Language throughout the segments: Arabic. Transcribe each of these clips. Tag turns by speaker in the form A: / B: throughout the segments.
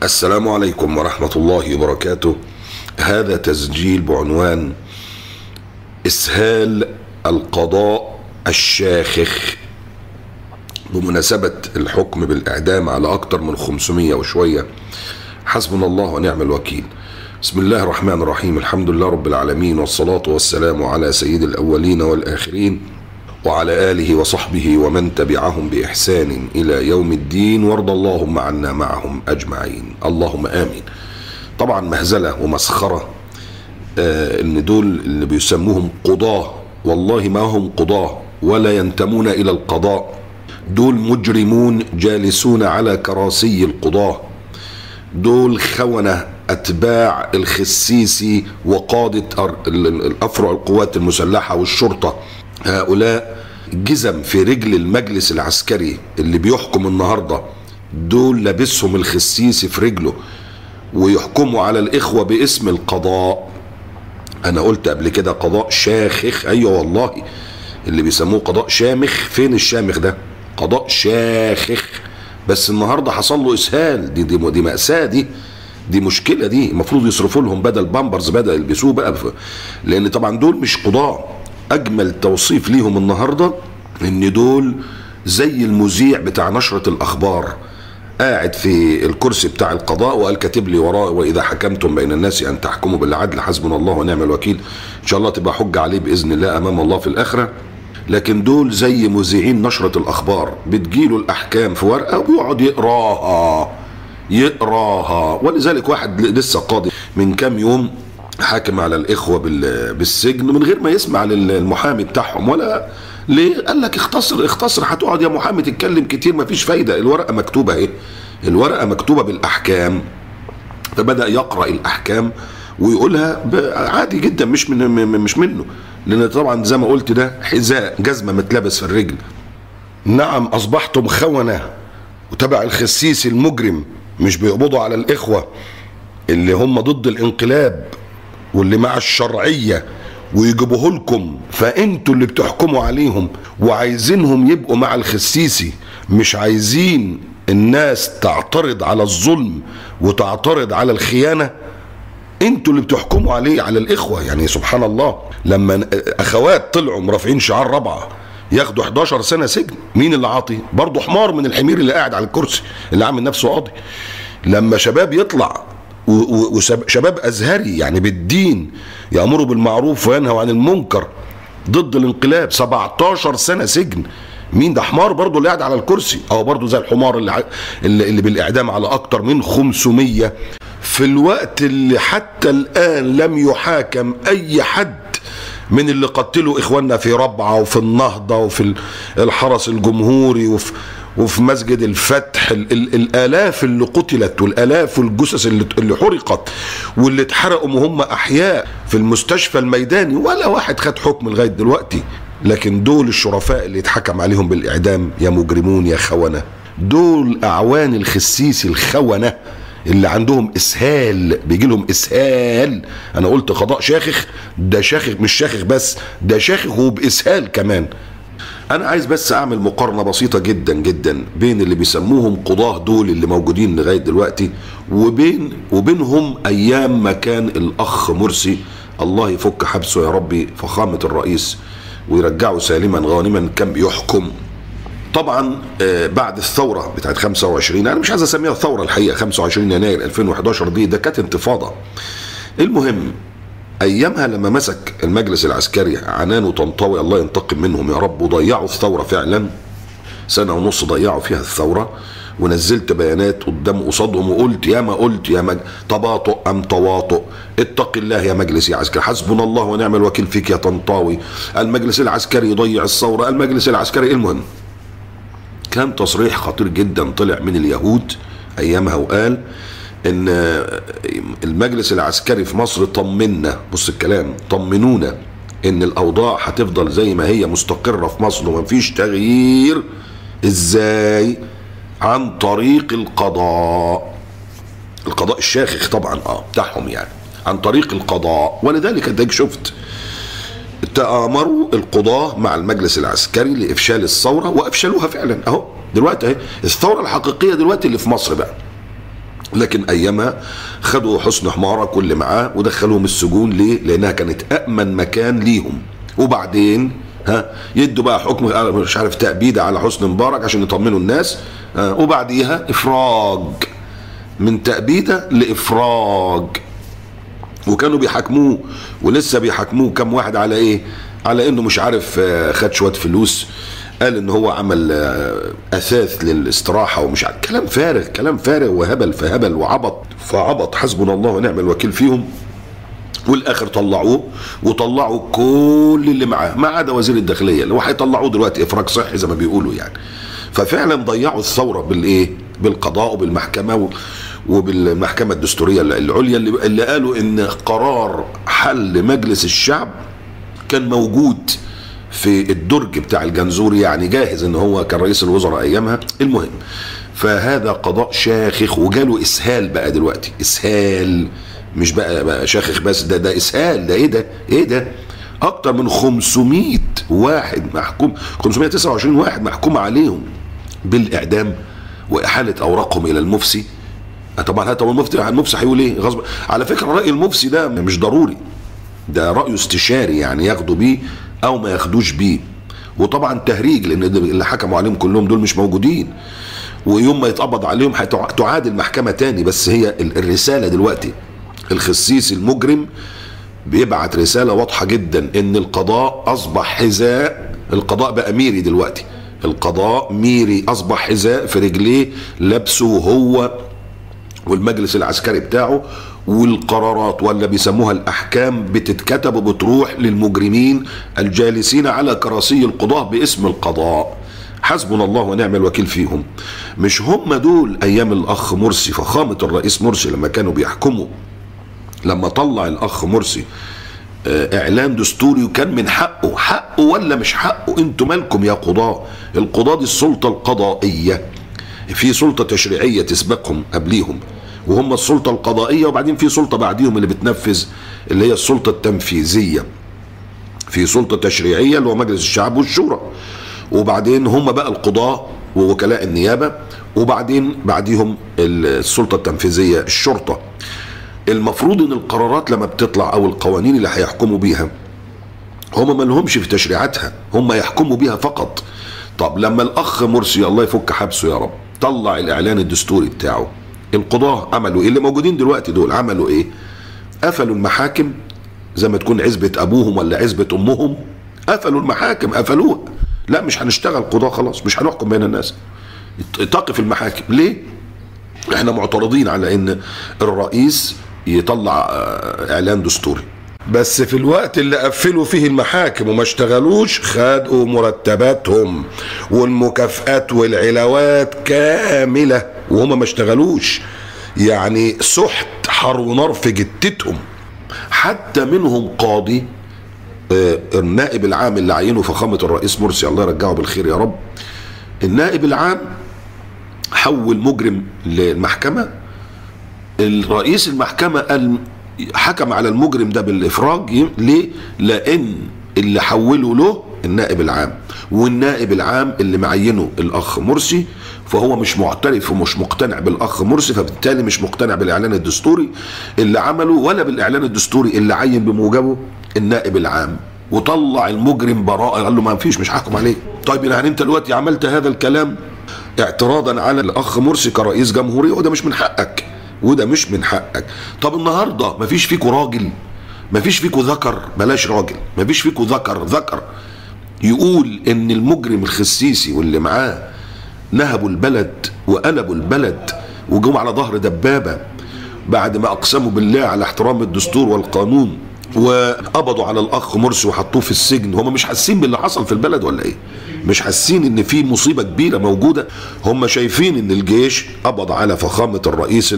A: السلام عليكم ورحمة الله وبركاته. هذا تسجيل بعنوان إسهال القضاء الشاخخ بمناسبة الحكم بالإعدام على أكثر من 500 وشوية. حسبنا الله ونعم الوكيل. بسم الله الرحمن الرحيم. الحمد لله رب العالمين، والصلاة والسلام على سيد الأولين والآخرين وعلى آله وصحبه ومن تبعهم بإحسان إلى يوم الدين، وارض اللهم عنا معهم أجمعين، اللهم آمين. طبعا مهزلة ومسخرة إن دول اللي بيسموهم قضاة، والله ما هم قضاة ولا ينتمون إلى القضاء. دول مجرمون جالسون على كراسي القضاة، دول خونة أتباع الخسيسي وقادة الأفرع القوات المسلحة والشرطة. هؤلاء جزم في رجل المجلس العسكري اللي بيحكم النهاردة، دول لابسهم الخسيسي في رجله ويحكموا على الإخوة باسم القضاء. أنا قلت قبل كده قضاء شاخخ، أيوة والله اللي بيسموه قضاء شامخ. فين الشامخ ده؟ قضاء شاخخ. بس النهاردة حصل له إسهال. دي مأساة، دي مشكلة. دي المفروض يصرفوا لهم بدل بامبرز، بدل يلبسوه بقى، لأن طبعا دول مش قضاء. أجمل توصيف ليهم النهاردة إن دول زي المذيع بتاع نشرة الأخبار، قاعد في الكرسي بتاع القضاء وقال كاتب لي وراه: وإذا حكمتم بين الناس أن تحكموا بالعدل حسبنا الله ونعم الوكيل. إن شاء الله تبقى حجة عليه بإذن الله أمام الله في الآخرة. لكن دول زي مذيعين نشرة الأخبار، بتجيله الأحكام في ورقة وبيقعد يقراها. ولذلك واحد لسه قاضي من كام يوم حاكم على الإخوة بالسجن من غير ما يسمع للمحامي بتاعهم ولا ليه. قال لك اختصر، هتقعد يا محامي تتكلم كتير مفيش فايدة، الورقة مكتوبة اهي، الورقة مكتوبة بالأحكام. فبدأ يقرأ الأحكام ويقولها عادي جدا، مش منه، لأن طبعا زي ما قلت ده حذاء جزمة متلبس في الرجل. نعم، أصبحتم خونة وتبع الخسيسي المجرم، مش بيقبضوا على الإخوة اللي هم ضد الانقلاب واللي مع الشرعية ويجيبوه لكم، فانتوا اللي بتحكموا عليهم وعايزينهم يبقوا مع الخسيسي، مش عايزين الناس تعترض على الظلم وتعترض على الخيانة. انتوا اللي بتحكموا على الإخوة. يعني سبحان الله، لما أخوات طلعوا مرافعين شعار رابعة ياخدوا 11 سنة سجن، مين اللي عاطي؟ برضه حمار من الحمير اللي قاعد على الكرسي اللي عامل نفسه قاضي. لما شباب يطلع وشباب أزهري يعني بالدين يأمروا بالمعروف وينهوا عن المنكر ضد الانقلاب، 17 سنة سجن، مين ده؟ حمار برضو اللي قاعد على الكرسي، او برضو زي الحمار اللي بالإعدام على أكتر من 500، في الوقت اللي حتى الآن لم يحاكم أي حد من اللي قتلوا إخواننا في ربعة وفي النهضة وفي الحرس الجمهوري وفي مسجد الفتح. الآلاف اللي قتلت والآلاف الجثث اللي حرقت واللي اتحرقوا وهم أحياء في المستشفى الميداني، ولا واحد خد حكم لغاية دلوقتي. لكن دول الشرفاء اللي اتحكم عليهم بالإعدام يا مجرمون يا خونة، دول أعوان الخسيسي الخونة اللي عندهم إسهال، بيجي لهم إسهال. أنا قلت قضاء شاخخ، ده شاخخ مش شاخخ بس، ده شاخخ وبإسهال كمان. أنا عايز بس أعمل مقارنة بسيطة جدا جدا بين اللي بيسموهم قضاة دول اللي موجودين لغاية دلوقتي وبينهم أيام ما كان الأخ مرسي، الله يفك حبسه يا ربي، فخامة الرئيس، ويرجعه سالما غانما، كان بيحكم. طبعا بعد الثورة بتاعت 25، أنا مش عايز أسميها ثورة الحقيقة، 25 يناير 2011 ده كانت انتفاضة. المهم ايامها لما مسك المجلس العسكري عنان وطنطاوي، الله ينتقم منهم يا رب، وضيعوا الثوره فعلا، سنه ونص ضيعوا فيها الثوره. ونزلت بيانات قصادهم وقلت يا تباطؤ ام تواطؤ، اتق الله يا مجلس يا عسكري، حسبنا الله ونعم الوكيل فيك يا طنطاوي، المجلس العسكري يضيع الثوره، المجلس العسكري. المهم كان تصريح خطير جدا طلع من اليهود ايامها وقال ان المجلس العسكري في مصر طمنا، بص الكلام، طمنونا ان الاوضاع هتفضل زي ما هي مستقرة في مصر ومفيش تغيير. ازاي؟ عن طريق القضاء الشاخخ طبعا بتاعهم، يعني عن طريق القضاء. ولذلك انت شفت تآمروا القضاة مع المجلس العسكري لإفشال الثورة، وأفشلوها فعلا. اهو دلوقتي اهي الثورة الحقيقية دلوقتي اللي في مصر بقى، لكن ايامها خدوا حسن حمارك واللي معاه ودخلوهم السجون. ليه؟ لانها كانت امن مكان ليهم. وبعدين يدوا بقى حكم مش عارف تأبيدة على حسني مبارك عشان يطمنوا الناس، وبعديها افراج، من تأبيدة لافراج. وكانوا بيحاكموه ولسه بيحاكموه كم واحد على ايه؟ على انه مش عارف خد شويه فلوس، قال ان هو عمل اثاث للاستراحه ومش عارف. كلام فارغ، كلام فارغ وهبل فهبل وعبط فعبط. حسبنا الله ونعم الوكيل فيهم. والاخر طلعوه، وطلعوا كل اللي معاه ما عدا وزير الداخليه اللي هو هيطلعوه دلوقتي افراج صحي زي ما بيقولوا يعني. ففعلا ضيعوا الثوره بالايه؟ بالقضاء وبالمحكمه وبالمحكمه الدستوريه العليا اللي قالوا ان قرار حل مجلس الشعب كان موجود في الدرج بتاع الجنزوري، يعني جاهز ان هو كان رئيس الوزراء ايامها. المهم، فهذا قضاء شاخخ وجاله اسهال بقى دلوقتي، اسهال مش بقى شاخخ بس، ده اسهال. ده ايه ده اكتر من 500 واحد محكوم، 529 واحد محكوم عليهم بالاعدام واحاله اوراقهم الى المفتي. طبعا هات المفتي هيقول ايه؟ غصب على فكره راي المفتي ده مش ضروري، ده رايه استشاري، يعني ياخدوا بيه او ما ياخدوش بيه. وطبعا تهريج لان اللي حكموا عليهم كلهم دول مش موجودين، ويوم ما يتقبض عليهم هتعاد المحكمه تاني. بس هي الرساله دلوقتي الخسيس المجرم بيبعت رساله واضحه جدا ان القضاء اصبح حذاء، القضاء بقى ميري دلوقتي، القضاء ميري اصبح حذاء في رجليه لابسه هو والمجلس العسكري بتاعه، والقرارات ولا بيسموها الاحكام بتتكتب وبتروح للمجرمين الجالسين على كراسي القضاء باسم القضاء. حسبنا الله ونعم الوكيل فيهم. مش هم دول ايام الاخ مرسي، فخامة الرئيس مرسي لما كانوا بيحكموا، لما طلع الاخ مرسي اعلان دستوري وكان من حقه، حقه ولا مش حقه؟ انتوا مالكم يا قضاة؟ القضاة دي السلطة القضائية، في سلطة تشريعية تسبقهم قبليهم وهم السلطة القضائية، وبعدين في سلطة بعديهم اللي بتنفذ اللي هي السلطة التنفيذية. في سلطة تشريعية اللي هو مجلس الشعب والشورى، وبعدين هم بقى القضاة ووكلاء النيابة، وبعدين بعديهم السلطة التنفيذية الشرطة. المفروض ان القرارات لما بتطلع او القوانين اللي هيحكموا بيها هم ما لهمش في تشريعاتها، هم يحكموا بيها فقط. طب لما الاخ مرسي الله يفك حبسه يا رب طلع الاعلان الدستوري بتاعه، القضاة عملوا ايه؟ اللي موجودين دلوقتي دول عملوا ايه؟ قفلوا المحاكم زي ما تكون عزبة ابوهم ولا عزبة امهم، قفلوا المحاكم، قفلوها. لا مش هنشتغل قضاة خلاص، مش هنحكم بين الناس، تقف المحاكم. ليه؟ احنا معترضين على ان الرئيس يطلع اعلان دستوري، بس في الوقت اللي قفلوا فيه المحاكم وما اشتغلوش خدوا مرتباتهم والمكافآت والعلاوات كاملة وهم ما اشتغلوش. يعني سحت حر ونار في جتتهم. حتى منهم قاضي النائب العام اللي عينه فخامة الرئيس مرسي الله يرجعه بالخير يا رب، النائب العام حول مجرم للمحكمة، الرئيس المحكمة قال حكم على المجرم ده بالإفراج. ليه؟ لأن اللي حوله له النائب العام، والنائب العام اللي معينه الأخ مرسي، فهو مش معترف ومش مقتنع بالأخ مرسي، فبالتالي مش مقتنع بالإعلان الدستوري اللي عمله ولا بالإعلان الدستوري اللي عين بموجبه النائب العام، وطلع المجرم براءة. قال له ما فيش، مش هحكم عليه. طيب يعني انت دلوقتي عملت هذا الكلام اعتراضا على الأخ مرسي كرئيس جمهورية، وده مش من حقك، وده مش من حقك. طب النهارده مفيش فيكو راجل، مفيش فيكو ذكر، بلاش راجل، مفيش فيكو ذكر يقول ان المجرم الخسيسي واللي معاه نهبوا البلد وقلبوا البلد وجم على ظهر دبابة بعد ما اقسموا بالله على احترام الدستور والقانون وقبضوا على الاخ مرسي وحطوه في السجن؟ هم مش حاسين باللي حصل في البلد ولا ايه؟ مش حاسين ان في مصيبة كبيرة موجودة؟ هم شايفين ان الجيش قبض على فخامة الرئيس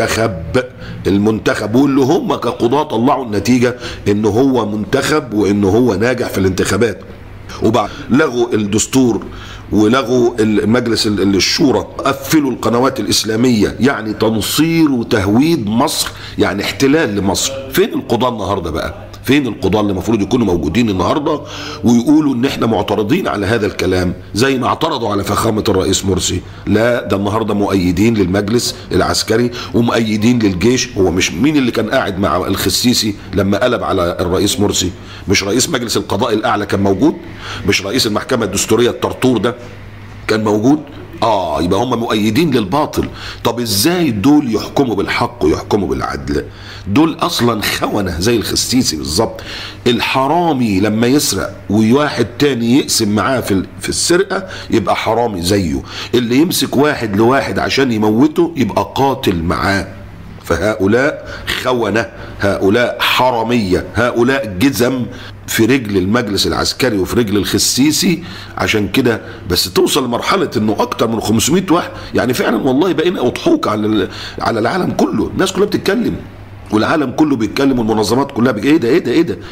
A: المنتخب، واللي هم كقضاة طلعوا النتيجة ان هو منتخب وان هو ناجح في الانتخابات. وبعد لغوا الدستور ولغوا المجلس الشورى، قفلوا القنوات الإسلامية، يعني تنصير وتهويد مصر، يعني احتلال لمصر. فين القضاة النهاردة بقى؟ فين القضاة اللي المفروض يكونوا موجودين النهارده ويقولوا ان احنا معترضين على هذا الكلام زي ما اعترضوا على فخامة الرئيس مرسي؟ لا، ده النهارده مؤيدين للمجلس العسكري ومؤيدين للجيش. هو مش مين اللي كان قاعد مع الخسيسي لما قلب على الرئيس مرسي؟ مش رئيس مجلس القضاء الاعلى كان موجود؟ مش رئيس المحكمة الدستورية الطرطور ده كان موجود؟ يبقى هم مؤيدين للباطل. طب ازاي دول يحكموا بالحق ويحكموا بالعدل؟ دول اصلا خونة زي الخسيسي بالظبط. الحرامي لما يسرق وواحد تاني يقسم معاه في السرقة يبقى حرامي زيه. اللي يمسك واحد لواحد عشان يموته يبقى قاتل معاه. فهؤلاء خونة، هؤلاء حرامية، هؤلاء جزم في رجل المجلس العسكري وفي رجل الخسيسي. عشان كده بس توصل لمرحلة انه اكتر من 500 واحد، يعني فعلا والله بقينا اضحوك على العالم كله. الناس كلها بتتكلم والعالم كله بيتكلم والمنظمات كلها ايه ده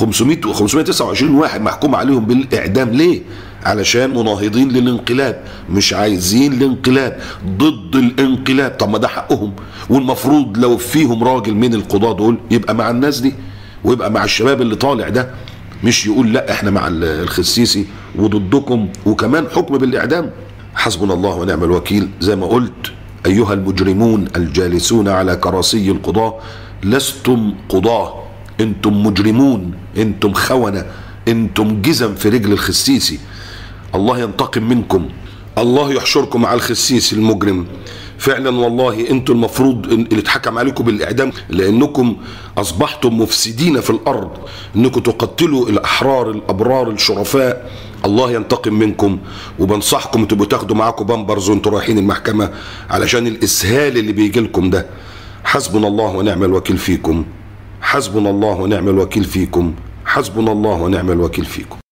A: 529 واحد محكوم عليهم بالاعدام. ليه؟ علشان مناهضين للانقلاب، مش عايزين الانقلاب، ضد الانقلاب. طب ما ده حقهم، والمفروض لو فيهم راجل من القضاة دول يبقى مع الناس دي ويبقى مع الشباب اللي طالع ده، مش يقول لا احنا مع الخسيسي وضدكم وكمان حكم بالاعدام. حسبنا الله ونعم الوكيل. زي ما قلت ايها المجرمون الجالسون على كراسي القضاة، لستم قضاة، انتم مجرمون، انتم خونة، انتم جزم في رجل الخسيسي. الله ينتقم منكم، الله يحشركم مع الخسيسي المجرم. فعلا والله انتم المفروض اللي اتحكم عليكم بالاعدام، لانكم اصبحتم مفسدين في الارض، انكم تقتلوا الاحرار الابرار الشرفاء. الله ينتقم منكم. وبنصحكم تبقوا تاخدوا معاكم بامبرز وانتوا رايحين المحكمة علشان الاسهال اللي بيجي لكم ده. حسبنا الله ونعم الوكيل فيكم، حسبنا الله ونعم الوكيل فيكم، حسبنا الله ونعم الوكيل فيكم.